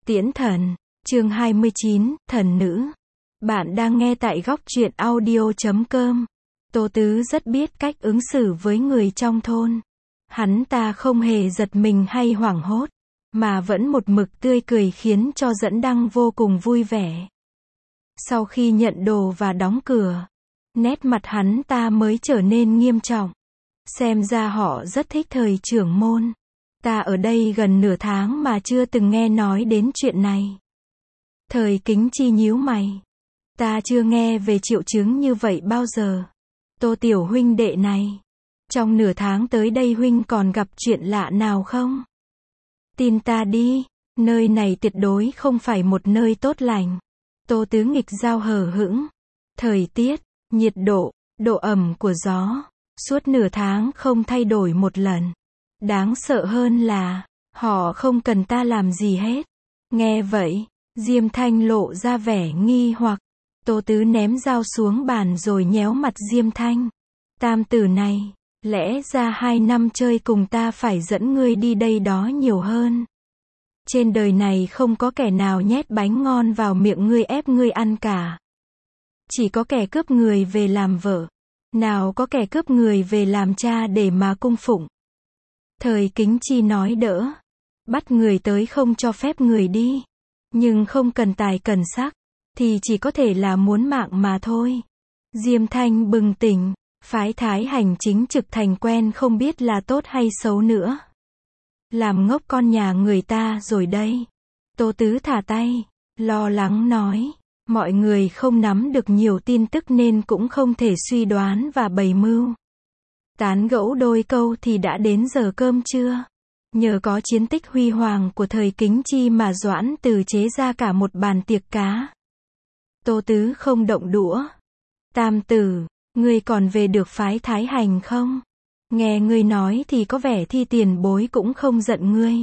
Tiễn thần, chương 29, thần nữ. Bạn đang nghe tại góc truyện audio.com. Tô Tứ rất biết cách ứng xử với người trong thôn. Hắn ta không hề giật mình hay hoảng hốt, mà vẫn một mực tươi cười khiến cho Dẫn Đăng vô cùng vui vẻ. Sau khi nhận đồ và đóng cửa, nét mặt hắn ta mới trở nên nghiêm trọng. Xem ra họ rất thích thời trưởng môn. Ta ở đây gần nửa tháng mà chưa từng nghe nói đến chuyện này. Thời Kính Chi nhíu mày. Ta chưa nghe về triệu chứng như vậy bao giờ. Tô tiểu huynh đệ này, trong nửa tháng tới đây huynh còn gặp chuyện lạ nào không? Tin ta đi, nơi này tuyệt đối không phải một nơi tốt lành. Tô Tứ nghịch giao hờ hững. Thời tiết, nhiệt độ, độ ẩm của gió, suốt nửa tháng không thay đổi một lần. Đáng sợ hơn là, họ không cần ta làm gì hết. Nghe vậy, Diêm Thanh lộ ra vẻ nghi hoặc. Tô Tứ ném dao xuống bàn rồi nhéo mặt Diêm Thanh. Tam tử này, lẽ ra 2 năm chơi cùng ta phải dẫn ngươi đi đây đó nhiều hơn. Trên đời này không có kẻ nào nhét bánh ngon vào miệng ngươi ép ngươi ăn cả. Chỉ có kẻ cướp người về làm vợ. Nào có kẻ cướp người về làm cha để mà cung phụng. Thời Kính Chi nói đỡ. Bắt người tới không cho phép người đi. Nhưng không cần tài cần sắc, thì chỉ có thể là muốn mạng mà thôi. Diêm Thanh bừng tỉnh, phái Thái hành chính trực thành quen không biết là tốt hay xấu nữa. Làm ngốc con nhà người ta rồi đây. Tô Tứ thả tay, lo lắng nói. Mọi người không nắm được nhiều tin tức nên cũng không thể suy đoán và bày mưu. Tán gẫu đôi câu thì đã đến giờ cơm trưa. Nhờ có chiến tích huy hoàng của thời Kính Chi mà Doãn Từ chế ra cả một bàn tiệc cá. Tô Tứ không động đũa. Tam tử, ngươi còn về được phái Thái hành không? Nghe ngươi nói thì có vẻ Thi tiền bối cũng không giận ngươi.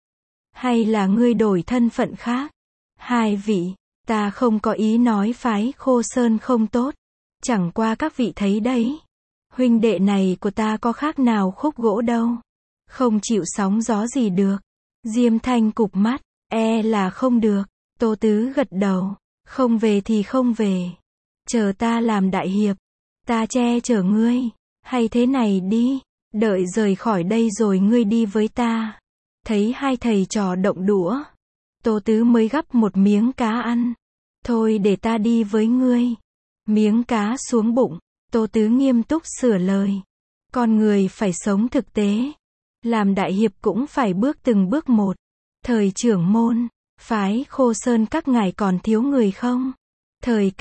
Hay là ngươi đổi thân phận khác? Hai vị, ta không có ý nói phái Khô Sơn không tốt. Chẳng qua các vị thấy đấy. Huynh đệ này của ta có khác nào khúc gỗ đâu. Không chịu sóng gió gì được. Diêm Thanh cụp mắt, là không được. Tô Tứ gật đầu, không về thì không về. Chờ ta làm đại hiệp, ta che chở ngươi. Hay thế này đi, đợi rời khỏi đây rồi ngươi đi với ta. Thấy hai thầy trò động đũa, Tô Tứ mới gắp một miếng cá ăn. Thôi để ta đi với ngươi. Miếng cá xuống bụng, Tô Tứ nghiêm túc sửa lời. Con người phải sống thực tế. Làm đại hiệp cũng phải bước từng bước một. Thời trưởng môn, phái Khô Sơn các ngài còn thiếu người không? Thời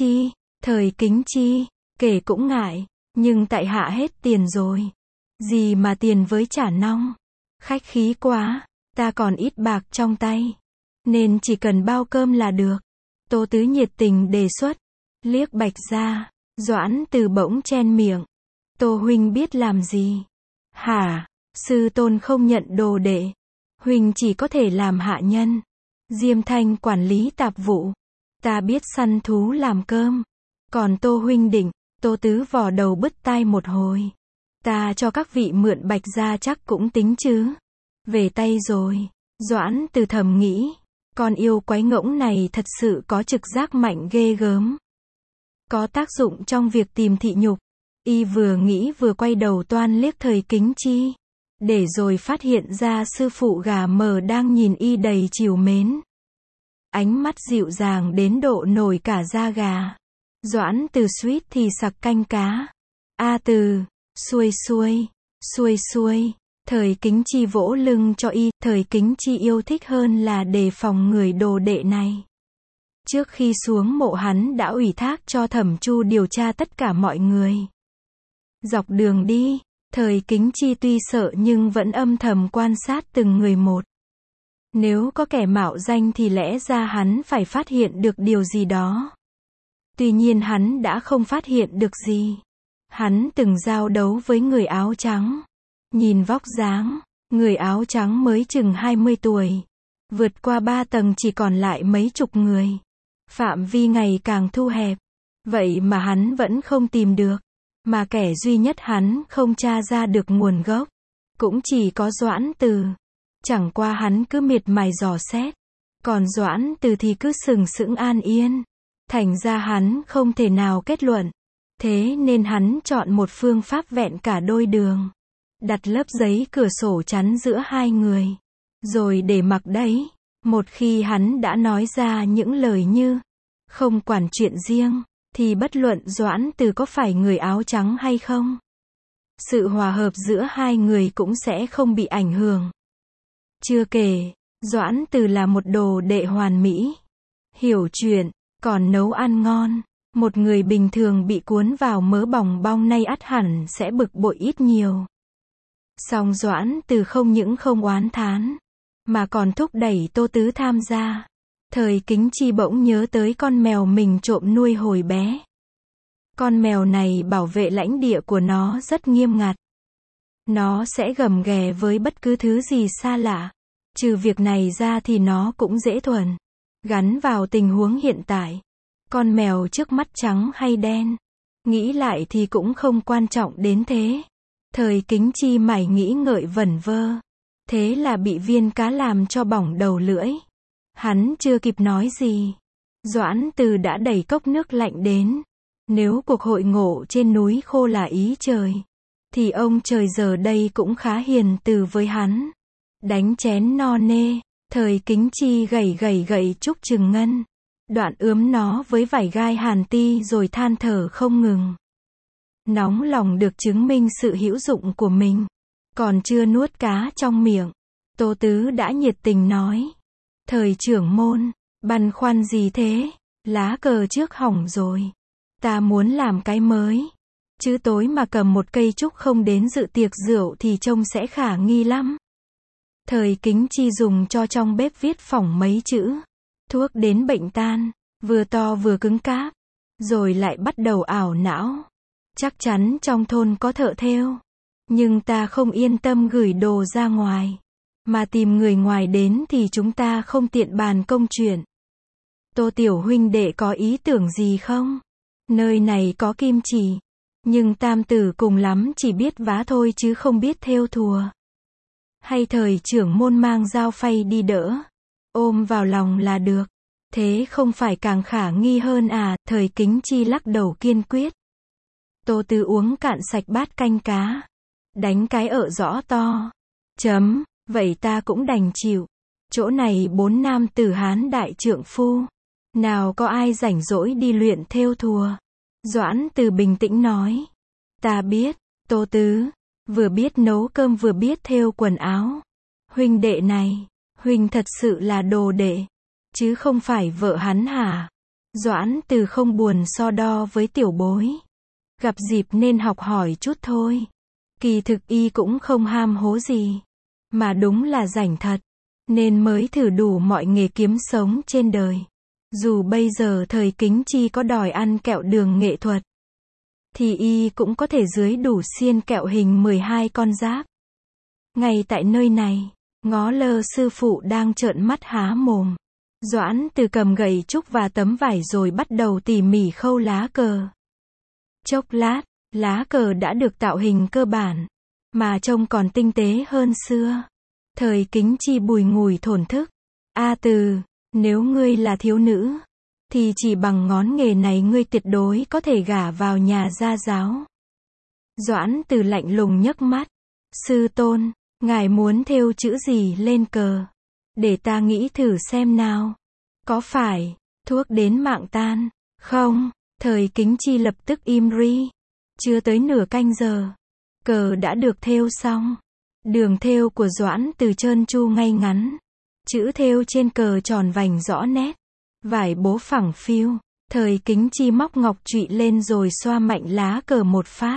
Kính Chi, kể cũng ngại, nhưng tại hạ hết tiền rồi. Gì mà tiền với chả nong. Khách khí quá, ta còn ít bạc trong tay. Nên chỉ cần bao cơm là được. Tô Tứ nhiệt tình đề xuất. Liếc Bạch ra, Doãn Từ bỗng chen miệng. Tô huynh biết làm gì? Hả? Sư tôn không nhận đồ đệ. Huynh chỉ có thể làm hạ nhân. Diêm Thanh quản lý tạp vụ. Ta biết săn thú làm cơm. Còn Tô huynh định, Tô Tứ vò đầu bứt tai một hồi. Ta cho các vị mượn Bạch gia chắc cũng tính chứ. Về tay rồi. Doãn Từ thầm nghĩ. Con yêu quái ngỗng này thật sự có trực giác mạnh ghê gớm. Có tác dụng trong việc tìm thị nhục. Y vừa nghĩ vừa quay đầu toan liếc thời Kính Chi. Để rồi phát hiện ra sư phụ gà mờ đang nhìn y đầy trìu mến. Ánh mắt dịu dàng đến độ nổi cả da gà. Doãn Từ suýt thì sặc canh cá. A Từ, xuôi. Thời Kính Chi vỗ lưng cho y. Thời Kính Chi yêu thích hơn là đề phòng người đồ đệ này. Trước khi xuống mộ hắn đã ủy thác cho Thẩm Chu điều tra tất cả mọi người. Dọc đường đi, Thời Kính Chi tuy sợ nhưng vẫn âm thầm quan sát từng người một. Nếu có kẻ mạo danh thì lẽ ra hắn phải phát hiện được điều gì đó. Tuy nhiên hắn đã không phát hiện được gì. Hắn từng giao đấu với người áo trắng. Nhìn vóc dáng, người áo trắng mới chừng 20 tuổi. Vượt qua 3 tầng chỉ còn lại mấy chục người. Phạm vi ngày càng thu hẹp. Vậy mà hắn vẫn không tìm được. Mà kẻ duy nhất hắn không tra ra được nguồn gốc. Cũng chỉ có Doãn Từ. Chẳng qua hắn cứ miệt mài dò xét. Còn Doãn Từ thì cứ sừng sững an yên. Thành ra hắn không thể nào kết luận. Thế nên hắn chọn một phương pháp vẹn cả đôi đường. Đặt lớp giấy cửa sổ chắn giữa hai người. Rồi để mặc đấy. Một khi hắn đã nói ra những lời như không quản chuyện riêng, thì bất luận Doãn Từ có phải người áo trắng hay không, sự hòa hợp giữa hai người cũng sẽ không bị ảnh hưởng. Chưa kể, Doãn Từ là một đồ đệ hoàn mỹ, hiểu chuyện, còn nấu ăn ngon. Một người bình thường bị cuốn vào mớ bòng bong nay ắt hẳn sẽ bực bội ít nhiều. Song Doãn Từ không những không oán thán, mà còn thúc đẩy Tô Tứ tham gia. Thời Kính Chi bỗng nhớ tới con mèo mình trộm nuôi hồi bé. Con mèo này bảo vệ lãnh địa của nó rất nghiêm ngặt. Nó sẽ gầm ghè với bất cứ thứ gì xa lạ. Trừ việc này ra thì nó cũng dễ thuần. Gắn vào tình huống hiện tại. Con mèo trước mắt trắng hay đen. Nghĩ lại thì cũng không quan trọng đến thế. Thời Kính Chi mải nghĩ ngợi vẩn vơ. Thế là bị viên cá làm cho bỏng đầu lưỡi. Hắn chưa kịp nói gì. Doãn Từ đã đẩy cốc nước lạnh đến. Nếu cuộc hội ngộ trên núi khô là ý trời, thì ông trời giờ đây cũng khá hiền từ với hắn. Đánh chén no nê, Thời Kính Chi gẩy trúc trừng ngân. Đoạn ướm nó với vải gai hàn ti rồi than thở không ngừng. Nóng lòng được chứng minh sự hữu dụng của mình. Còn chưa nuốt cá trong miệng, Tô Tứ đã nhiệt tình nói. Thời trưởng môn, băn khoăn gì thế? Lá cờ trước hỏng rồi. Ta muốn làm cái mới. Chứ tối mà cầm một cây trúc không đến dự tiệc rượu thì trông sẽ khả nghi lắm. Thời Kính Chi dùng cho trong bếp viết phỏng mấy chữ. Thuốc đến bệnh tan, vừa to vừa cứng cáp. Rồi lại bắt đầu ảo não. Chắc chắn trong thôn có thợ thêu. Nhưng ta không yên tâm gửi đồ ra ngoài. Mà tìm người ngoài đến thì chúng ta không tiện bàn công chuyện. Tô tiểu huynh đệ có ý tưởng gì không? Nơi này có kim chỉ. Nhưng tam tử cùng lắm chỉ biết vá thôi chứ không biết thêu thùa. Hay thời trưởng môn mang dao phay đi đỡ. Ôm vào lòng là được. Thế không phải càng khả nghi hơn à? Thời Kính Chi lắc đầu kiên quyết. Tô Tứ uống cạn sạch bát canh cá. Đánh cái ợ rõ to. Vậy ta cũng đành chịu. Chỗ này 4 nam tử Hán đại trượng phu. Nào có ai rảnh rỗi đi luyện thêu thùa. Doãn Từ bình tĩnh nói. Ta biết, Tô Tứ. Vừa biết nấu cơm vừa biết thêu quần áo. Huynh đệ này, huynh thật sự là đồ đệ. Chứ không phải vợ hắn hả? Doãn Từ không buồn so đo với tiểu bối. Gặp dịp nên học hỏi chút thôi. Kỳ thực y cũng không ham hố gì. Mà đúng là rảnh thật. Nên mới thử đủ mọi nghề kiếm sống trên đời. Dù bây giờ Thời Kính Chi có đòi ăn kẹo đường nghệ thuật, thì y cũng có thể dưới đủ xiên kẹo hình 12 con giáp. Ngay tại nơi này, ngó lơ sư phụ đang trợn mắt há mồm. Doãn Từ cầm gậy trúc và tấm vải rồi bắt đầu tỉ mỉ khâu lá cờ. Chốc lát, lá cờ đã được tạo hình cơ bản, mà trông còn tinh tế hơn xưa. Thời Kính Chi bùi ngùi thổn thức. A Từ, nếu ngươi là thiếu nữ, thì chỉ bằng ngón nghề này ngươi tuyệt đối có thể gả vào nhà gia giáo. Doãn Từ lạnh lùng nhấc mắt. Sư tôn, ngài muốn thêu chữ gì lên cờ? Để ta nghĩ thử xem nào. Có phải thuốc đến mạng tan không? Thời Kính Chi lập tức im ri. Chưa tới nửa canh giờ, cờ đã được thêu xong. Đường thêu của Doãn Từ trơn tru ngay ngắn. Chữ thêu trên cờ tròn vành rõ nét. Vải bố phẳng phiu. Thời Kính Chi móc ngọc trụy lên rồi xoa mạnh lá cờ một phát.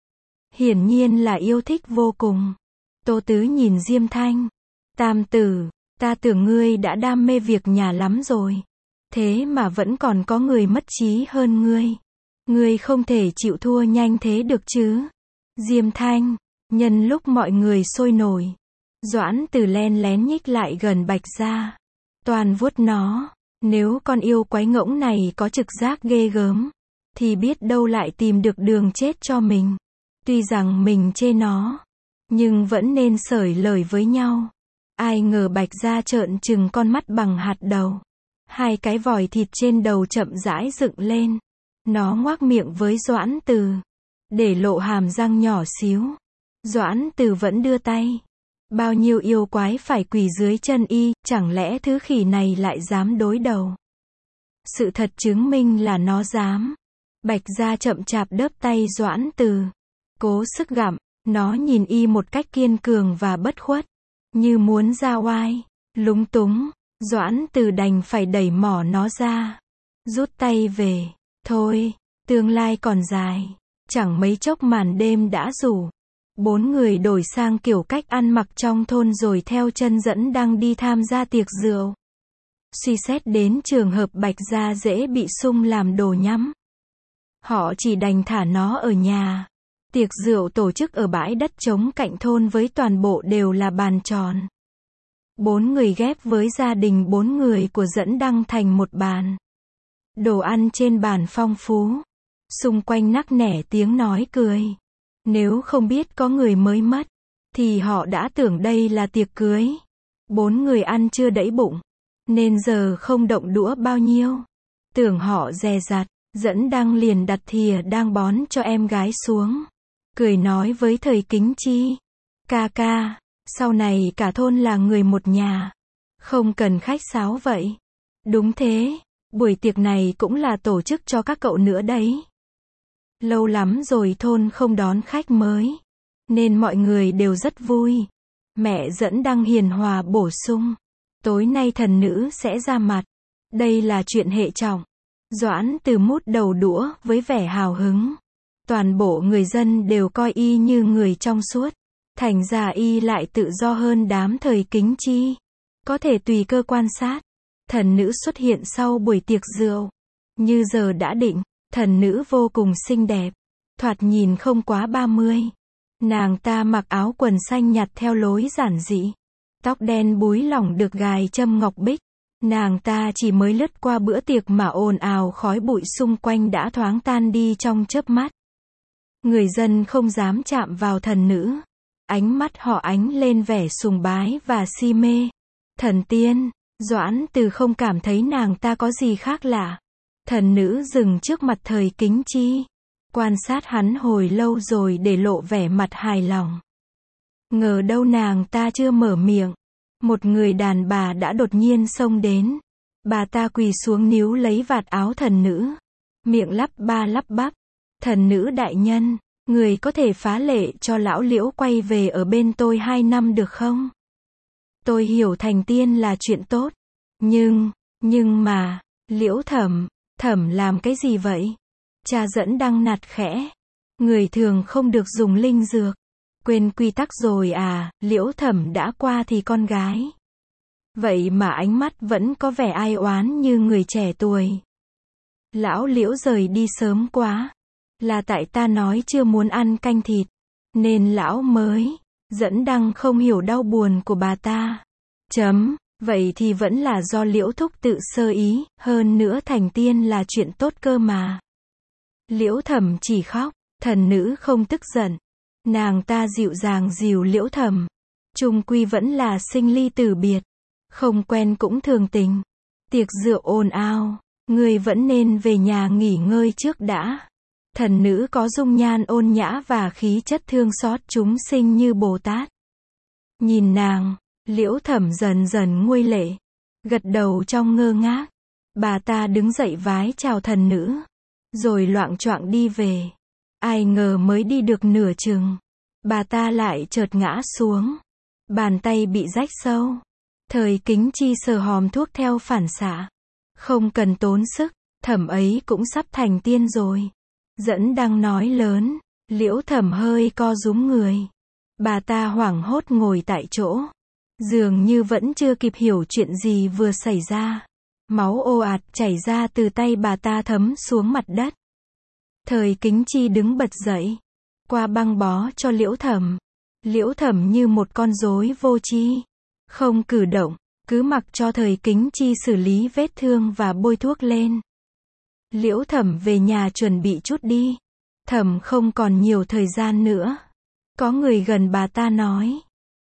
Hiển nhiên là yêu thích vô cùng. Tô Tứ nhìn Diêm Thanh. Tam tử, ta tưởng ngươi đã đam mê việc nhà lắm rồi. Thế mà vẫn còn có người mất trí hơn ngươi. Ngươi không thể chịu thua nhanh thế được chứ. Diêm Thanh, nhân lúc mọi người sôi nổi, Doãn Từ len lén nhích lại gần Bạch Gia. Toàn vuốt nó. Nếu con yêu quái ngỗng này có trực giác ghê gớm, thì biết đâu lại tìm được đường chết cho mình. Tuy rằng mình chê nó, nhưng vẫn nên xởi lời với nhau. Ai ngờ Bạch Gia trợn trừng con mắt bằng hạt đậu. Hai cái vòi thịt trên đầu chậm rãi dựng lên. Nó ngoác miệng với Doãn Từ, để lộ hàm răng nhỏ xíu. Doãn Từ vẫn đưa tay. Bao nhiêu yêu quái phải quỳ dưới chân y, chẳng lẽ thứ khỉ này lại dám đối đầu. Sự thật chứng minh là nó dám. Bạch Gia chậm chạp đớp tay Doãn Từ, cố sức gặm. Nó nhìn y một cách kiên cường và bất khuất, như muốn ra oai. Lúng túng, Doãn Từ đành phải đẩy mỏ nó ra, rút tay về. Thôi, tương lai còn dài. Chẳng mấy chốc màn đêm đã rủ. Bốn người đổi sang kiểu cách ăn mặc trong thôn rồi theo chân Dẫn Đăng đi tham gia tiệc rượu. Suy xét đến trường hợp Bạch Gia dễ bị sung làm đồ nhắm, họ chỉ đành thả nó ở nhà. Tiệc rượu tổ chức ở bãi đất trống cạnh thôn với toàn bộ đều là bàn tròn. Bốn người ghép với gia đình bốn người của Dẫn Đăng thành một bàn. Đồ ăn trên bàn phong phú. Xung quanh nắc nẻ tiếng nói cười. Nếu không biết có người mới mất, thì họ đã tưởng đây là tiệc cưới. Bốn người ăn chưa đẫy bụng, nên giờ không động đũa bao nhiêu. Tưởng họ dè dặt, Dẫn Đăng liền đặt thìa đang bón cho em gái xuống. Cười nói với Thời Kính Chi. Ca ca, sau này cả thôn là người một nhà. Không cần khách sáo vậy. Đúng thế, buổi tiệc này cũng là tổ chức cho các cậu nữa đấy. Lâu lắm rồi thôn không đón khách mới, nên mọi người đều rất vui. Mẹ Dẫn Đăng hiền hòa bổ sung. Tối nay thần nữ sẽ ra mặt. Đây là chuyện hệ trọng. Doãn Từ mút đầu đũa với vẻ hào hứng. Toàn bộ người dân đều coi y như người trong suốt. Thành ra y lại tự do hơn đám Thời Kính Chi. Có thể tùy cơ quan sát. Thần nữ xuất hiện sau buổi tiệc rượu. Như giờ đã định, thần nữ vô cùng xinh đẹp. Thoạt nhìn không quá 30. Nàng ta mặc áo quần xanh nhạt theo lối giản dị. Tóc đen búi lỏng được gài châm ngọc bích. Nàng ta chỉ mới lướt qua bữa tiệc mà ồn ào khói bụi xung quanh đã thoáng tan đi trong chớp mắt. Người dân không dám chạm vào thần nữ. Ánh mắt họ ánh lên vẻ sùng bái và si mê. Thần tiên, Doãn Từ không cảm thấy nàng ta có gì khác lạ. Thần nữ dừng trước mặt Thời Kính Chi, quan sát hắn hồi lâu rồi để lộ vẻ mặt hài lòng. Ngờ đâu nàng ta chưa mở miệng, một người đàn bà đã đột nhiên xông đến. Bà ta quỳ xuống níu lấy vạt áo thần nữ, miệng lắp ba lắp bắp. Thần nữ đại nhân, người có thể phá lệ cho lão Liễu quay về ở bên tôi 2 năm được không? Tôi hiểu thành tiên là chuyện tốt. Nhưng mà, Liễu thẩm làm cái gì vậy? Cha Dẫn Đăng nạt khẽ. Người thường không được dùng linh dược. Quên quy tắc rồi à? Liễu thẩm đã qua thì con gái. Vậy mà ánh mắt vẫn có vẻ ai oán như người trẻ tuổi. Lão Liễu rời đi sớm quá. Là tại ta nói chưa muốn ăn canh thịt, nên lão mới. Dẫn Đăng không hiểu đau buồn của bà ta. Vậy thì vẫn là do Liễu thúc tự sơ ý, hơn nữa thành tiên là chuyện tốt cơ mà. Liễu thẩm chỉ khóc, thần nữ không tức giận. Nàng ta dịu dàng dìu Liễu thẩm. Chung quy vẫn là sinh ly tử biệt. Không quen cũng thường tình. Tiệc rượu ồn ào, người vẫn nên về nhà nghỉ ngơi trước đã. Thần nữ có dung nhan ôn nhã và khí chất thương xót chúng sinh như Bồ Tát. Nhìn nàng, Liễu thẩm dần dần nguôi lệ, gật đầu trong ngơ ngác. Bà ta đứng dậy vái chào thần nữ, rồi loạng choạng đi về. Ai ngờ mới đi được nửa chừng, bà ta lại chợt ngã xuống. Bàn tay bị rách sâu. Thời Kính Chi sờ hòm thuốc theo phản xạ. Không cần tốn sức, thẩm ấy cũng sắp thành tiên rồi. Dẫn Đăng nói lớn. Liễu thẩm hơi co rúm người. Bà ta hoảng hốt ngồi tại chỗ. Dường như vẫn chưa kịp hiểu chuyện gì vừa xảy ra. Máu ồ ạt chảy ra từ tay bà ta thấm xuống mặt đất. Thời Kính Chi đứng bật dậy, qua băng bó cho Liễu thẩm. Liễu thẩm như một con rối vô tri, không cử động, cứ mặc cho Thời Kính Chi xử lý vết thương và bôi thuốc lên. Liễu thẩm về nhà chuẩn bị chút đi. Thẩm không còn nhiều thời gian nữa. Có người gần bà ta nói.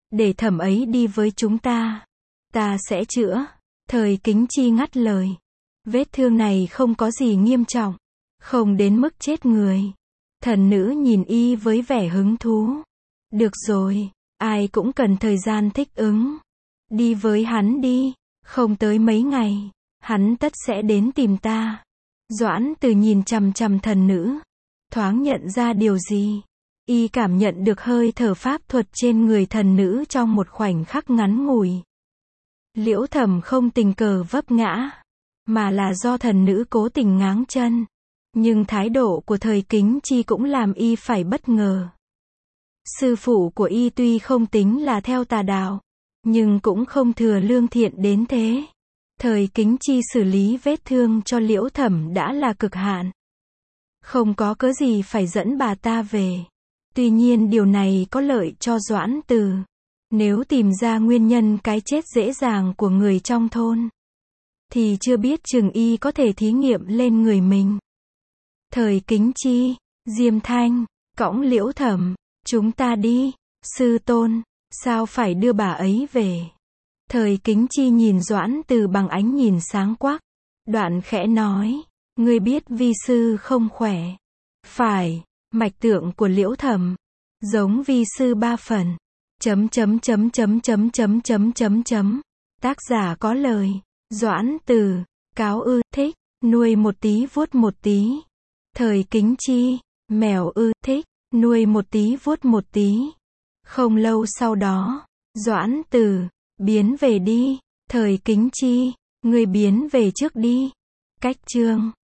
để thẩm ấy đi với chúng ta. Ta sẽ chữa. Thời Kính Chi ngắt lời. Vết thương này không có gì nghiêm trọng. Không đến mức chết người. Thần nữ nhìn y với vẻ hứng thú. Được rồi, ai cũng cần thời gian thích ứng. Đi với hắn đi. Không tới mấy ngày, hắn tất sẽ đến tìm ta. Doãn Từ nhìn chằm chằm thần nữ. Thoáng nhận ra điều gì. Y cảm nhận được hơi thở pháp thuật trên người thần nữ trong một khoảnh khắc ngắn ngủi. Liễu Thẩm không tình cờ vấp ngã, mà là do thần nữ cố tình ngáng chân. Nhưng thái độ của Thời Kính Chi cũng làm y phải bất ngờ. Sư phụ của y tuy không tính là theo tà đạo, nhưng cũng không thừa lương thiện đến thế. Thời Kính Chi xử lý vết thương cho Liễu Thẩm đã là cực hạn. Không có cớ gì phải dẫn bà ta về. Tuy nhiên điều này có lợi cho Doãn Từ. Nếu tìm ra nguyên nhân cái chết dễ dàng của người trong thôn, thì chưa biết chừng y có thể thí nghiệm lên người mình. Thời Kính Chi, Diêm Thanh, cõng Liễu Thẩm, chúng ta đi. Sư tôn, sao phải đưa bà ấy về? Thời Kính Chi nhìn Doãn Từ bằng ánh nhìn sáng quắc. Đoạn khẽ nói, ngươi biết vi sư không khỏe. Phải, mạch tượng của Liễu Thẩm giống vi sư 3 phần. Tác giả có lời. Doãn Từ, cáo ư, thích, nuôi một tí vuốt một tí. Thời Kính Chi, mèo ư, thích, nuôi một tí vuốt một tí. Không lâu sau đó, Doãn Từ, biến về đi. Thời Kính Chi, ngươi biến về trước đi. Cách chương